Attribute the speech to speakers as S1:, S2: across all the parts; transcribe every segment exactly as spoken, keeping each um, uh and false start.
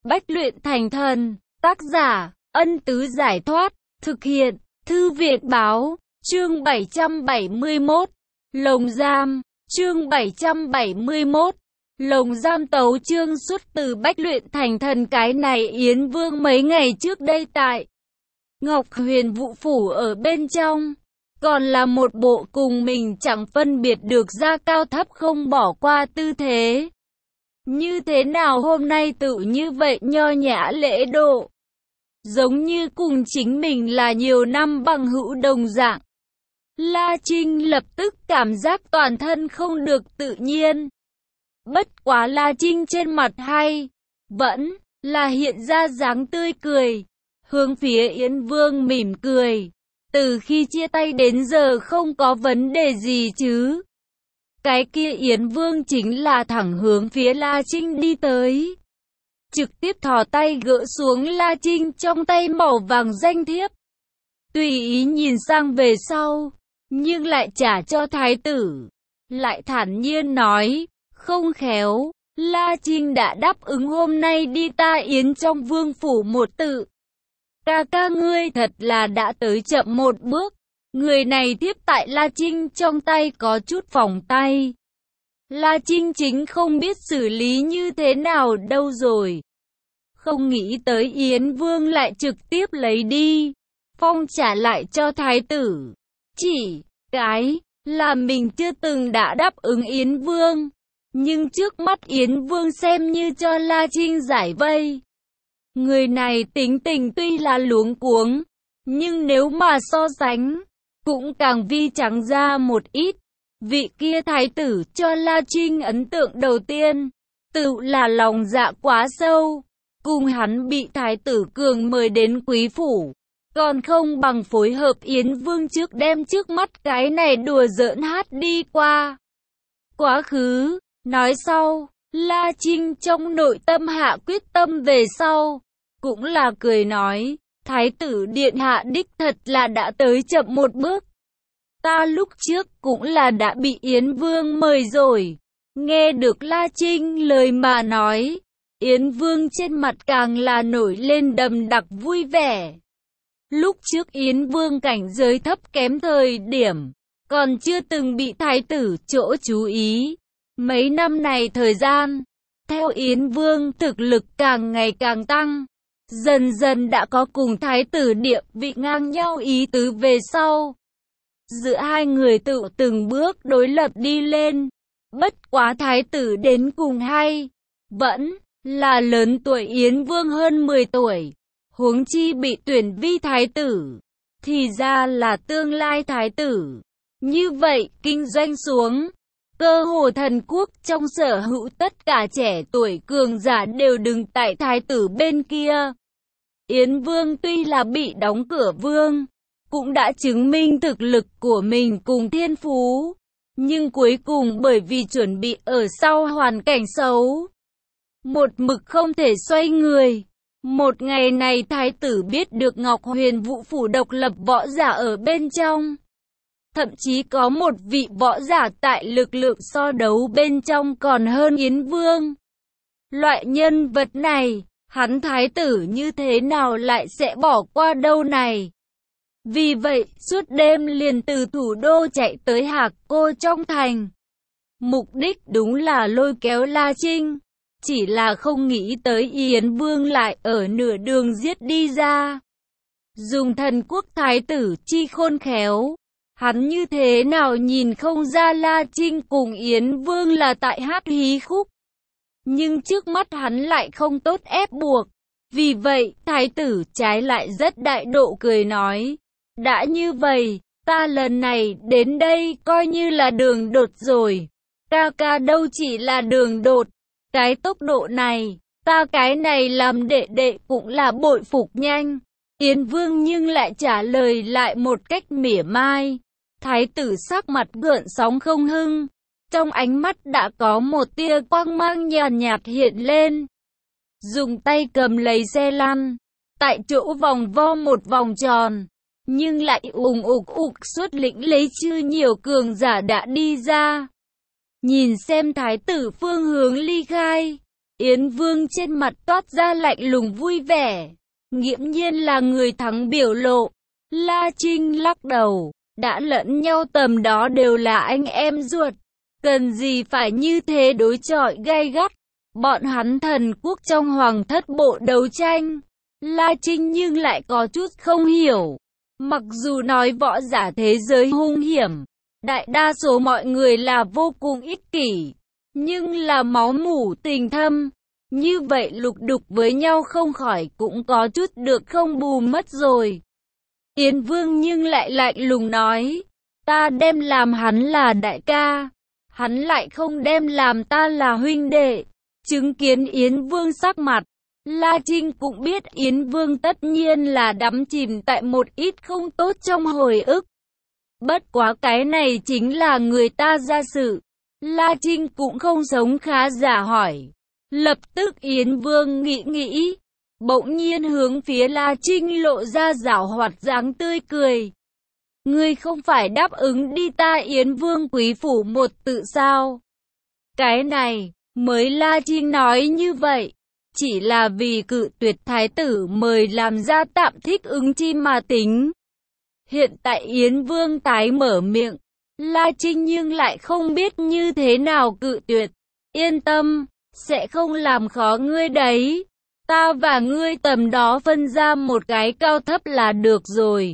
S1: Bách luyện thành thần, tác giả, Ân Tứ Giải Thoát, thực hiện, Thư Viện Báo, chương bảy trăm bảy mươi mốt, Lồng Giam, chương bảy trăm bảy mươi mốt, Lồng Giam. Tấu chương xuất từ Bách luyện thành thần. Cái này Yến Vương mấy ngày trước đây tại Ngọc Huyền Vũ Phủ ở bên trong, còn là một bộ cùng mình chẳng phân biệt được ra cao thấp không bỏ qua tư thế. Như thế nào hôm nay tự như vậy nho nhã lễ độ, giống như cùng chính mình là nhiều năm bằng hữu đồng dạng. La Trinh lập tức cảm giác toàn thân không được tự nhiên. Bất quá La Trinh trên mặt hay vẫn là hiện ra dáng tươi cười, hướng phía Yến Vương mỉm cười. Từ khi chia tay đến giờ không có vấn đề gì chứ? Cái kia Yến Vương chính là thẳng hướng phía La Trinh đi tới, trực tiếp thò tay gỡ xuống La Trinh trong tay màu vàng danh thiếp, tùy ý nhìn sang về sau, nhưng lại trả cho thái tử, lại thản nhiên nói, không khéo, La Trinh đã đáp ứng hôm nay đi ta Yến trong vương phủ một tự. Ca ca ngươi thật là đã tới chậm một bước. Người này tiếp tại La Trinh trong tay có chút phòng tay. La Trinh chính không biết xử lý như thế nào đâu rồi. Không nghĩ tới Yến Vương lại trực tiếp lấy đi, phong trả lại cho thái tử. Chỉ cái là mình chưa từng đã đáp ứng Yến Vương, nhưng trước mắt Yến Vương xem như cho La Trinh giải vây. Người này tính tình tuy là luống cuống, nhưng nếu mà so sánh, cũng càng vi trắng ra một ít. Vị kia thái tử cho La Trinh ấn tượng đầu tiên, tự là lòng dạ quá sâu. Cùng hắn bị thái tử cường mời đến quý phủ, còn không bằng phối hợp Yến Vương trước đem trước mắt cái này đùa giỡn hát đi qua quá khứ. Nói sau, La Trinh trong nội tâm hạ quyết tâm về sau, cũng là cười nói, thái tử điện hạ đích thật là đã tới chậm một bước. Ta lúc trước cũng là đã bị Yến Vương mời rồi. Nghe được La Trinh lời mà nói, Yến Vương trên mặt càng là nổi lên đầm đặc vui vẻ. Lúc trước Yến Vương cảnh giới thấp kém thời điểm, còn chưa từng bị thái tử chỗ chú ý. Mấy năm này thời gian, theo Yến Vương thực lực càng ngày càng tăng, dần dần đã có cùng thái tử địa vị ngang nhau ý tứ về sau. Giữa hai người tự từng bước đối lập đi lên. Bất quá thái tử đến cùng hay vẫn là lớn tuổi Yến Vương hơn mười tuổi. Huống chi bị tuyển vi thái tử, thì ra là tương lai thái tử. Như vậy, kinh doanh xuống, cơ hồ thần quốc trong sở hữu tất cả trẻ tuổi cường giả đều đứng tại thái tử bên kia. Yến Vương tuy là bị đóng cửa vương, cũng đã chứng minh thực lực của mình cùng thiên phú, nhưng cuối cùng bởi vì chuẩn bị ở sau hoàn cảnh xấu, một mực không thể xoay người. Một ngày này thái tử biết được Ngọc Huyền Vũ Phủ độc lập võ giả ở bên trong. Thậm chí có một vị võ giả tại lực lượng so đấu bên trong còn hơn Yến Vương. Loại nhân vật này, hắn thái tử như thế nào lại sẽ bỏ qua đâu này. Vì vậy, suốt đêm liền từ thủ đô chạy tới Hạc Cô trong thành. Mục đích đúng là lôi kéo La Trinh. Chỉ là không nghĩ tới Yến Vương lại ở nửa đường giết đi ra. Dùng thần quốc thái tử chi khôn khéo, hắn như thế nào nhìn không ra La Trinh cùng Yến Vương là tại hát hí khúc. Nhưng trước mắt hắn lại không tốt ép buộc. Vì vậy, thái tử trái lại rất đại độ cười nói, đã như vậy, ta lần này đến đây coi như là đường đột rồi. Ca ca đâu chỉ là đường đột, cái tốc độ này, ta cái này làm đệ đệ cũng là bội phục nhanh. Yến Vương nhưng lại trả lời lại một cách mỉa mai. Thái tử sắc mặt gợn sóng không hưng, trong ánh mắt đã có một tia quang mang nhàn nhạt hiện lên. Dùng tay cầm lấy xe lăn, tại chỗ vòng vo một vòng tròn, nhưng lại ùng ục ục xuất lĩnh lấy chưa nhiều cường giả đã đi ra. Nhìn xem thái tử phương hướng ly khai, Yến Vương trên mặt toát ra lạnh lùng vui vẻ, nghiễm nhiên là người thắng biểu lộ. La Trinh lắc đầu, đã lẫn nhau tầm đó đều là anh em ruột, cần gì phải như thế đối chọi gay gắt. Bọn hắn thần quốc trong hoàng thất bộ đấu tranh. La Trinh nhưng lại có chút không hiểu. Mặc dù nói võ giả thế giới hung hiểm, đại đa số mọi người là vô cùng ích kỷ, nhưng là máu mủ tình thâm. Như vậy lục đục với nhau không khỏi cũng có chút được không bù mất rồi. Yến Vương nhưng lại lạnh lùng nói, ta đem làm hắn là đại ca, hắn lại không đem làm ta là huynh đệ. Chứng kiến Yến Vương sắc mặt, La Trinh cũng biết Yến Vương tất nhiên là đắm chìm tại một ít không tốt trong hồi ức. Bất quá cái này chính là người ta ra sự. La Trinh cũng không sống khá giả hỏi. Lập tức Yến Vương nghĩ nghĩ, bỗng nhiên hướng phía La Trinh lộ ra giảo hoạt dáng tươi cười. Ngươi không phải đáp ứng đi ta Yến Vương quý phủ một tự sao? Cái này, mới La Trinh nói như vậy, chỉ là vì cự tuyệt thái tử mời làm ra tạm thích ứng chi mà tính. Hiện tại Yến Vương tái mở miệng, La Trinh nhưng lại không biết như thế nào cự tuyệt. Yên tâm, sẽ không làm khó ngươi đấy. Ta và ngươi tầm đó phân ra một cái cao thấp là được rồi.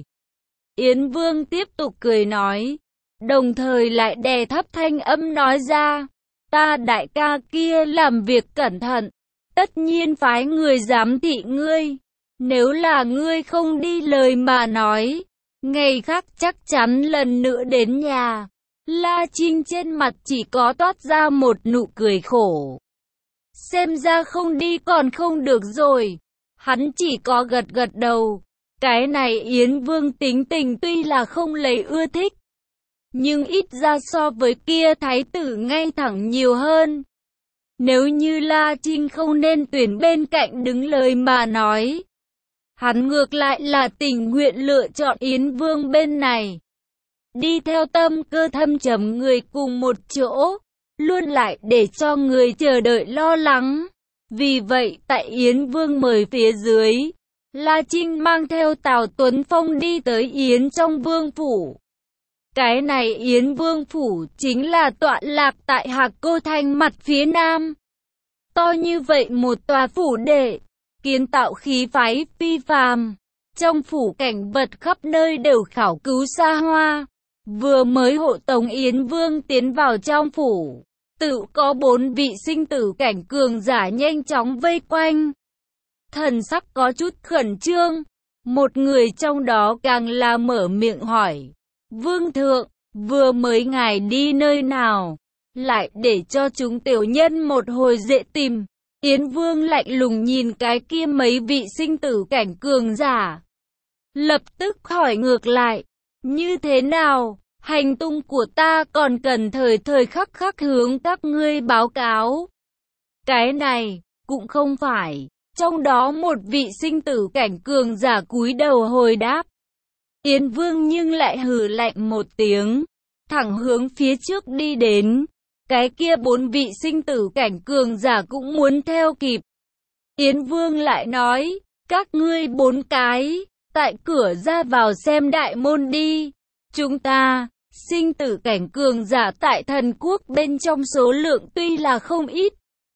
S1: Yến Vương tiếp tục cười nói, đồng thời lại đè thấp thanh âm nói ra, ta đại ca kia làm việc cẩn thận, tất nhiên phái người giám thị ngươi. Nếu là ngươi không đi lời mà nói, ngày khác chắc chắn lần nữa đến nhà. La Trinh trên mặt chỉ có toát ra một nụ cười khổ. Xem ra không đi còn không được rồi. Hắn chỉ có gật gật đầu. Cái này Yến Vương tính tình tuy là không lấy ưa thích, nhưng ít ra so với kia thái tử ngay thẳng nhiều hơn. Nếu như La Trinh không nên tuyển bên cạnh đứng lời mà nói, hắn ngược lại là tình nguyện lựa chọn Yến Vương bên này. Đi theo tâm cơ thâm trầm người cùng một chỗ, luôn lại để cho người chờ đợi lo lắng. Vì vậy tại Yến Vương mời phía dưới, La Trinh mang theo Tào Tuấn Phong đi tới Yến trong vương phủ. Cái này Yến vương phủ chính là tọa lạc tại Hạc Cô Thành mặt phía nam. To như vậy một tòa phủ đệ, kiến tạo khí phái phi phàm. Trong phủ cảnh vật khắp nơi đều khảo cứu xa hoa. Vừa mới hộ tống Yến Vương tiến vào trong phủ, tự có bốn vị sinh tử cảnh cường giả nhanh chóng vây quanh. Thần sắc có chút khẩn trương, một người trong đó càng là mở miệng hỏi, Vương thượng, vừa mới ngài đi nơi nào, lại để cho chúng tiểu nhân một hồi dễ tìm. Yến Vương lạnh lùng nhìn cái kia mấy vị sinh tử cảnh cường giả, lập tức hỏi ngược lại, như thế nào, hành tung của ta còn cần thời thời khắc khắc hướng các ngươi báo cáo. Cái này, cũng không phải. Trong đó một vị sinh tử cảnh cường giả cúi đầu hồi đáp. Yến Vương nhưng lại hừ lạnh một tiếng, thẳng hướng phía trước đi đến. Cái kia bốn vị sinh tử cảnh cường giả cũng muốn theo kịp. Yến Vương lại nói, các ngươi bốn cái, tại cửa ra vào xem đại môn đi. Chúng ta, sinh tử cảnh cường giả tại thần quốc bên trong số lượng tuy là không ít,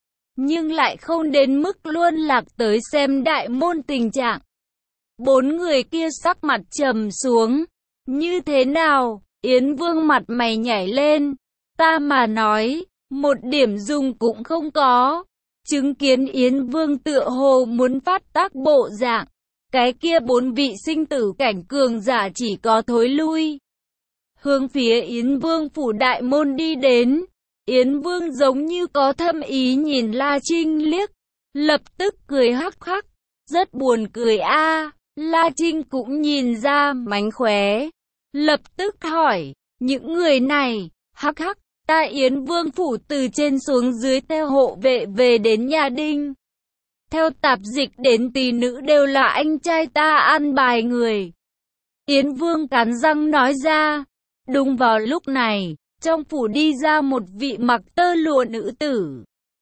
S1: nhưng lại không đến mức luôn lạc tới xem đại môn tình trạng. Bốn người kia sắc mặt trầm xuống. Như thế nào? Yến Vương mặt mày nhảy lên. Ta mà nói, một điểm dùng cũng không có. Chứng kiến Yến Vương tựa hồ muốn phát tác bộ dạng, cái kia bốn vị sinh tử cảnh cường giả chỉ có thối lui. Hướng phía Yến Vương phủ đại môn đi đến. Yến Vương giống như có thâm ý nhìn La Trinh liếc, lập tức cười hắc hắc, rất buồn cười a. À. La Trinh cũng nhìn ra mánh khóe, lập tức hỏi, những người này, hắc hắc, ta Yến Vương phủ từ trên xuống dưới theo hộ vệ về đến nhà Đinh. Theo tạp dịch đến tỷ nữ đều là anh trai ta an bài người. Yến Vương cắn răng nói ra. Đúng vào lúc này, trong phủ đi ra một vị mặc tơ lụa nữ tử,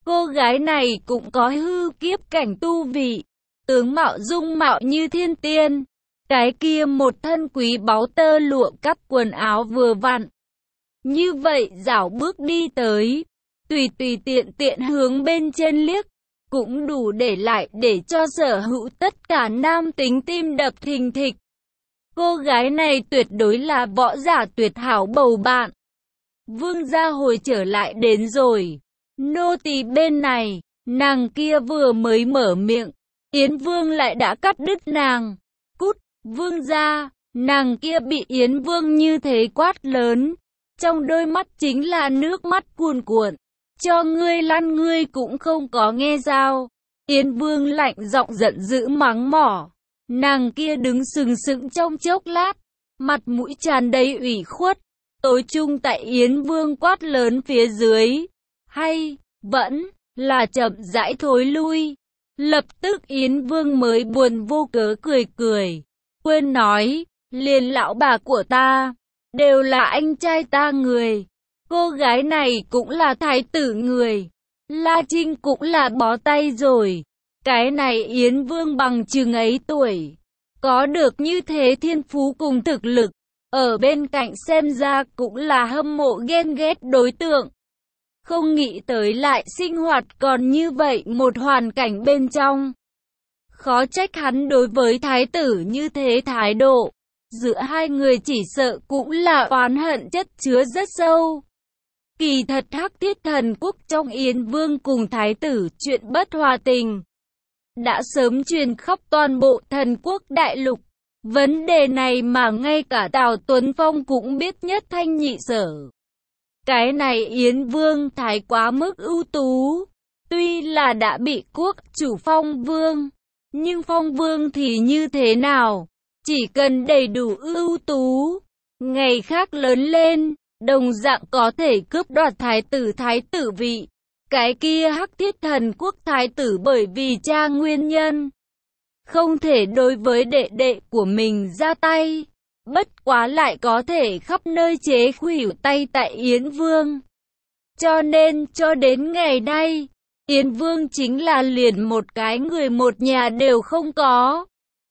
S1: Cô gái này cũng có hư kiếp cảnh tu vị, tướng mạo dung mạo như thiên tiên. Cái kia một thân quý báu tơ lụa cắt quần áo vừa vặn. Như vậy dảo bước đi tới, tùy tùy tiện tiện hướng bên trên liếc, cũng đủ để lại để cho sở hữu tất cả nam tính tim đập thình thịch. Cô gái này tuyệt đối là võ giả tuyệt hảo bầu bạn. Vương gia hồi trở lại đến rồi. Nô tỳ bên này, nàng kia vừa mới mở miệng, Yến Vương lại đã cắt đứt nàng. Cút, Vương gia, nàng kia bị Yến Vương như thế quát lớn. Trong đôi mắt chính là nước mắt cuồn cuộn. Cho ngươi lăn ngươi cũng không có nghe sao. Yến Vương lạnh giọng giận dữ mắng mỏ. Nàng kia đứng sừng sững trong chốc lát, mặt mũi tràn đầy ủy khuất. Tối chung tại Yến Vương quát lớn phía dưới, hay vẫn là chậm rãi thối lui. Lập tức Yến Vương mới buồn vô cớ cười cười, quên nói, liền lão bà của ta, đều là anh trai ta người. Cô gái này cũng là thái tử người. La Trinh cũng là bó tay rồi. Cái này Yến Vương bằng chừng ấy tuổi, có được như thế thiên phú cùng thực lực, ở bên cạnh xem ra cũng là hâm mộ ghen ghét đối tượng. Không nghĩ tới lại sinh hoạt còn như vậy một hoàn cảnh bên trong. Khó trách hắn đối với thái tử như thế thái độ. Giữa hai người chỉ sợ cũng là oán hận chất chứa rất sâu. Kỳ thật Hắc Thiết Thần Quốc trong Yến Vương cùng thái tử chuyện bất hòa tình đã sớm truyền khắp toàn bộ thần quốc đại lục. Vấn đề này mà ngay cả Tào Tuấn Phong cũng biết nhất thanh nhị sở. Cái này Yến Vương thái quá mức ưu tú. Tuy là đã bị quốc chủ phong vương, nhưng phong vương thì như thế nào? Chỉ cần đầy đủ ưu tú, ngày khác lớn lên, đồng dạng có thể cướp đoạt thái tử thái tử vị. Cái kia Hắc Thiết Thần Quốc thái tử bởi vì cha nguyên nhân, không thể đối với đệ đệ của mình ra tay. Bất quá lại có thể khắp nơi chế khuỷu tay tại Yến Vương. Cho nên cho đến ngày nay, Yến Vương chính là liền một cái người một nhà đều không có.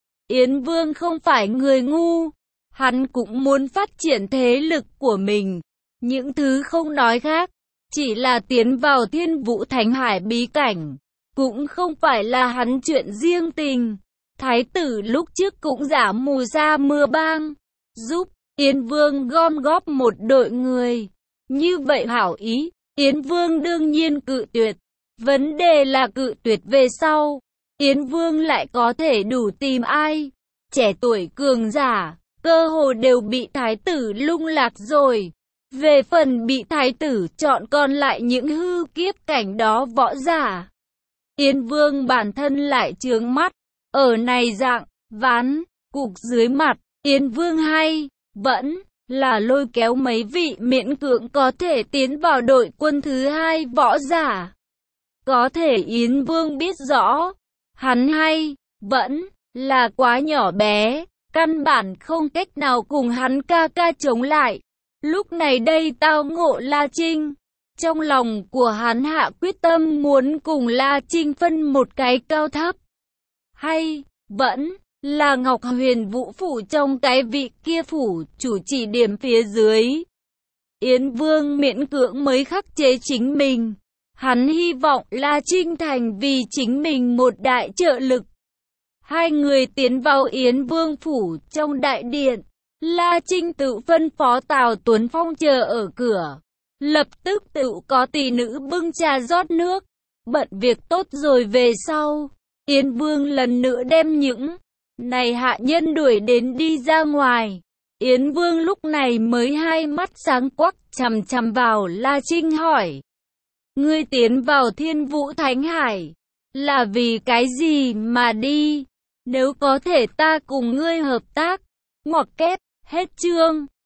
S1: Yến Vương không phải người ngu, hắn cũng muốn phát triển thế lực của mình. Những thứ không nói khác, chỉ là tiến vào Thiên Vũ Thánh Hải bí cảnh, cũng không phải là hắn chuyện riêng tình. Thái tử lúc trước cũng giả mù ra mưa bang, giúp Yến Vương gom góp một đội người. Như vậy hảo ý, Yến Vương đương nhiên cự tuyệt. Vấn đề là cự tuyệt về sau, Yến Vương lại có thể đủ tìm ai? Trẻ tuổi cường giả, cơ hồ đều bị thái tử lung lạc rồi. Về phần bị thái tử chọn còn lại những hư kiếp cảnh đó võ giả. Yến Vương bản thân lại trướng mắt, ở này dạng, ván, cục dưới mặt, Yến Vương hay, vẫn là lôi kéo mấy vị miễn cưỡng có thể tiến vào đội quân thứ hai võ giả. Có thể Yến Vương biết rõ, hắn hay, vẫn là quá nhỏ bé, căn bản không cách nào cùng hắn ca ca chống lại. Lúc này đây tao ngộ La Trinh, trong lòng của hắn hạ quyết tâm muốn cùng La Trinh phân một cái cao thấp. Hay, vẫn là Ngọc Huyền Vũ phủ trong cái vị kia phủ chủ chỉ điểm phía dưới. Yến Vương miễn cưỡng mới khắc chế chính mình. Hắn hy vọng La Trinh thành vì chính mình một đại trợ lực. Hai người tiến vào Yến Vương phủ trong đại điện. La Trinh tự phân phó Tào Tuấn Phong chờ ở cửa. Lập tức tự có tỷ nữ bưng trà rót nước. Bận việc tốt rồi về sau, Yến Vương lần nữa đem những này hạ nhân đuổi đến đi ra ngoài. Yến Vương lúc này mới hai mắt sáng quắc chằm chằm vào La Trinh hỏi. Ngươi tiến vào Thiên Vũ Thánh Hải, là vì cái gì mà đi? Nếu có thể ta cùng ngươi hợp tác, ngoặc kép, hết chương.